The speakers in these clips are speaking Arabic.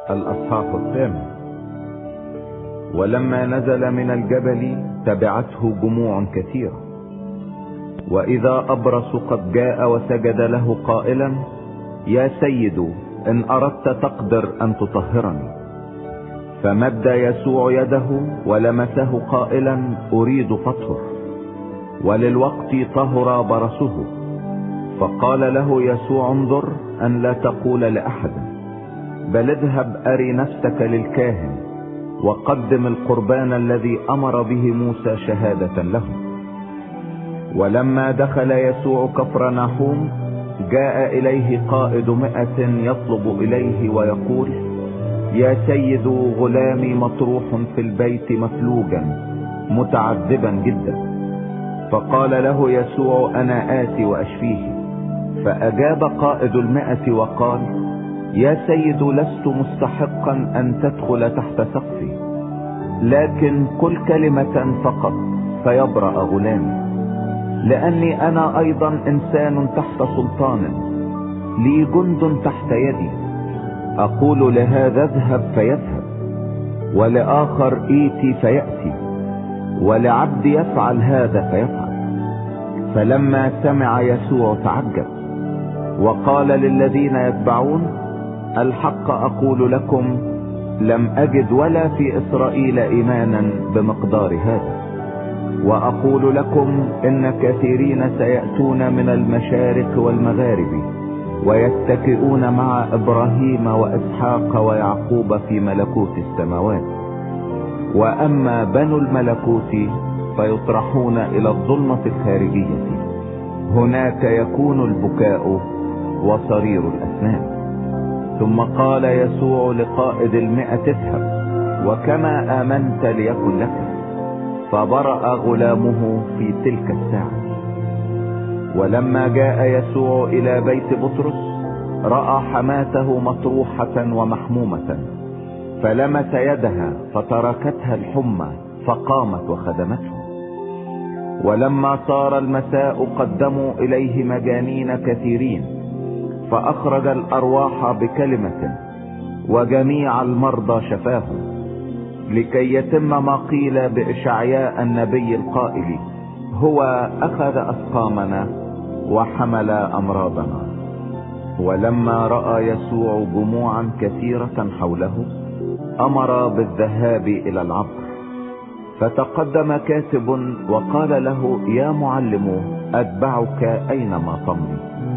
الأصحاح 8. ولما نزل من الجبل تبعته جموع كثيرة، وإذا أبرص قد جاء وسجد له قائلا: يا سيد، إن أردت تقدر أن تطهرني. فمد يسوع يده ولمسه قائلا: أريد فطهر. وللوقت طهر برصه. فقال له يسوع: انظر أن لا تقول لأحد، بل اذهب أري نفسك للكاهن وقدم القربان الذي أمر به موسى شهادة له. ولما دخل يسوع كفرناحوم جاء إليه قائد 100 يطلب إليه ويقول: يا سيد، غلامي مطروح في البيت مفلوجا متعذبا جدا. فقال له يسوع: أنا آتي وأشفيه. فأجاب قائد 100 وقال: يا سيد، لست مستحقا أن تدخل تحت سقفي، لكن قل كلمة فقط فيبرأ غلامي. لأني أنا أيضا إنسان تحت سلطان، لي جند تحت يدي، أقول لهذا اذهب فيذهب، ولآخر ائتي فيأتي، ولعبد يفعل هذا فيفعل. فلما سمع يسوع تعجب، وقال للذين يتبعون: الحق أقول لكم، لم أجد ولا في إسرائيل إيمانا بمقدار هذا. وأقول لكم إن كثيرين سيأتون من المشارق والمغارب ويتكئون مع إبراهيم وإسحاق ويعقوب في ملكوت السماوات. وأما بنو الملكوت فيطرحون إلى الظلمة الخارجية، هناك يكون البكاء وصرير الأسنان. ثم قال يسوع لقائد 100: اذهب، وكما آمنت ليكن لك. فبرأ غلامه في تلك الساعة. ولما جاء يسوع إلى بيت بطرس رأى حماته مطروحة ومحمومة، فلمس يدها فتركتها الحمى، فقامت وخدمته. ولما صار المساء قدموا إليه مجانين كثيرين، فأخرج الأرواح بكلمة، وجميع المرضى شفاهم، لكي يتم ما قيل بإشعياء النبي القائل: هو أخذ أسقامنا وحمل أمراضنا. ولما رأى يسوع جموعا كثيرة حوله أمر بالذهاب إلى العبر. فتقدم كاتب وقال له: يا معلم، أتبعك أينما تمضي.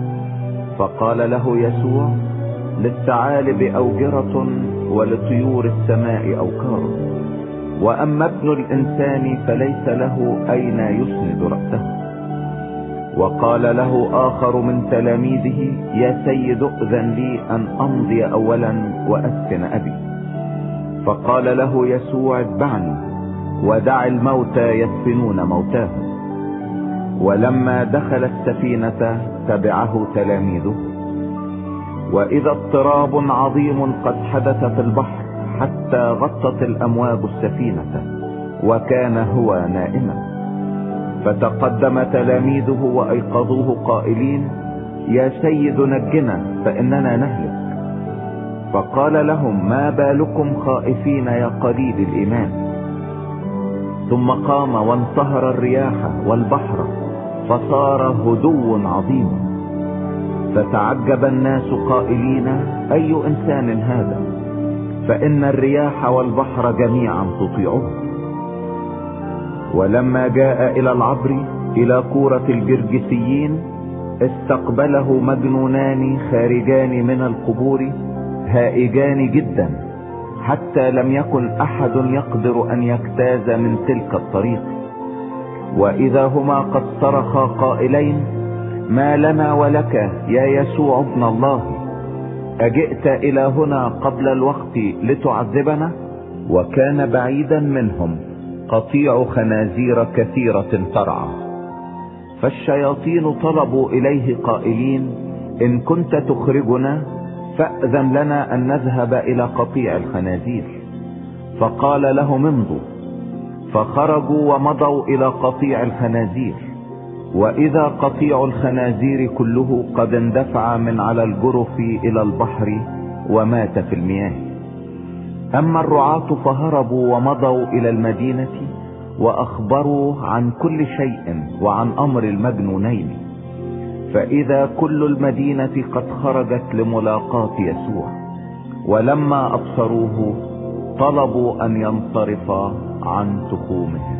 فقال له يسوع: للثعالب أوجرة ولطيور السماء أوكار، وأما ابن الإنسان فليس له أين يسند رأسه. وقال له آخر من تلاميذه: يا سيد، أذن لي أن أمضي أولا وأسكن أبي. فقال له يسوع: اتبعني، ودع الموتى يدفنون موتاهم. ولما دخل السفينة تبعه تلاميذه. وإذا اضطراب عظيم قد حدث في البحر حتى غطت الأمواج السفينة، وكان هو نائما. فتقدم تلاميذه وأيقظوه قائلين: يا سيد، نجنا فإننا نهلك. فقال لهم: ما بالكم خائفين يا قليل الإيمان؟ ثم قام وانتهر الرياح والبحر، فصار هدوء عظيم. فتعجب الناس قائلين: أي إنسان هذا؟ فإن الرياح والبحر جميعا تطيعه. ولما جاء إلى العبر إلى كورة الجرجسيين استقبله مجنونان خارجان من القبور هائجان جدا، حتى لم يكن أحد يقدر أن يجتاز من تلك الطريق. وإذا هما قد صرخا قائلين: ما لنا ولك يا يسوع ابن الله؟ أجئت إلى هنا قبل الوقت لتعذبنا؟ وكان بعيدا منهم قطيع خنازير كثيرة ترعى. فالشياطين طلبوا إليه قائلين: إن كنت تخرجنا فأذن لنا أن نذهب إلى قطيع الخنازير. فقال لهم: امضوا. فخرجوا ومضوا إلى قطيع الخنازير. وإذا قطيع الخنازير كله قد اندفع من على الجرف إلى البحر ومات في المياه. اما الرعاة فهربوا ومضوا الى المدينة واخبروا عن كل شيء وعن امر المجنونين، فاذا كل المدينة قد خرجت لملاقاة يسوع، ولما ابصروه طلبوا ان ينصرف عن تخومهم.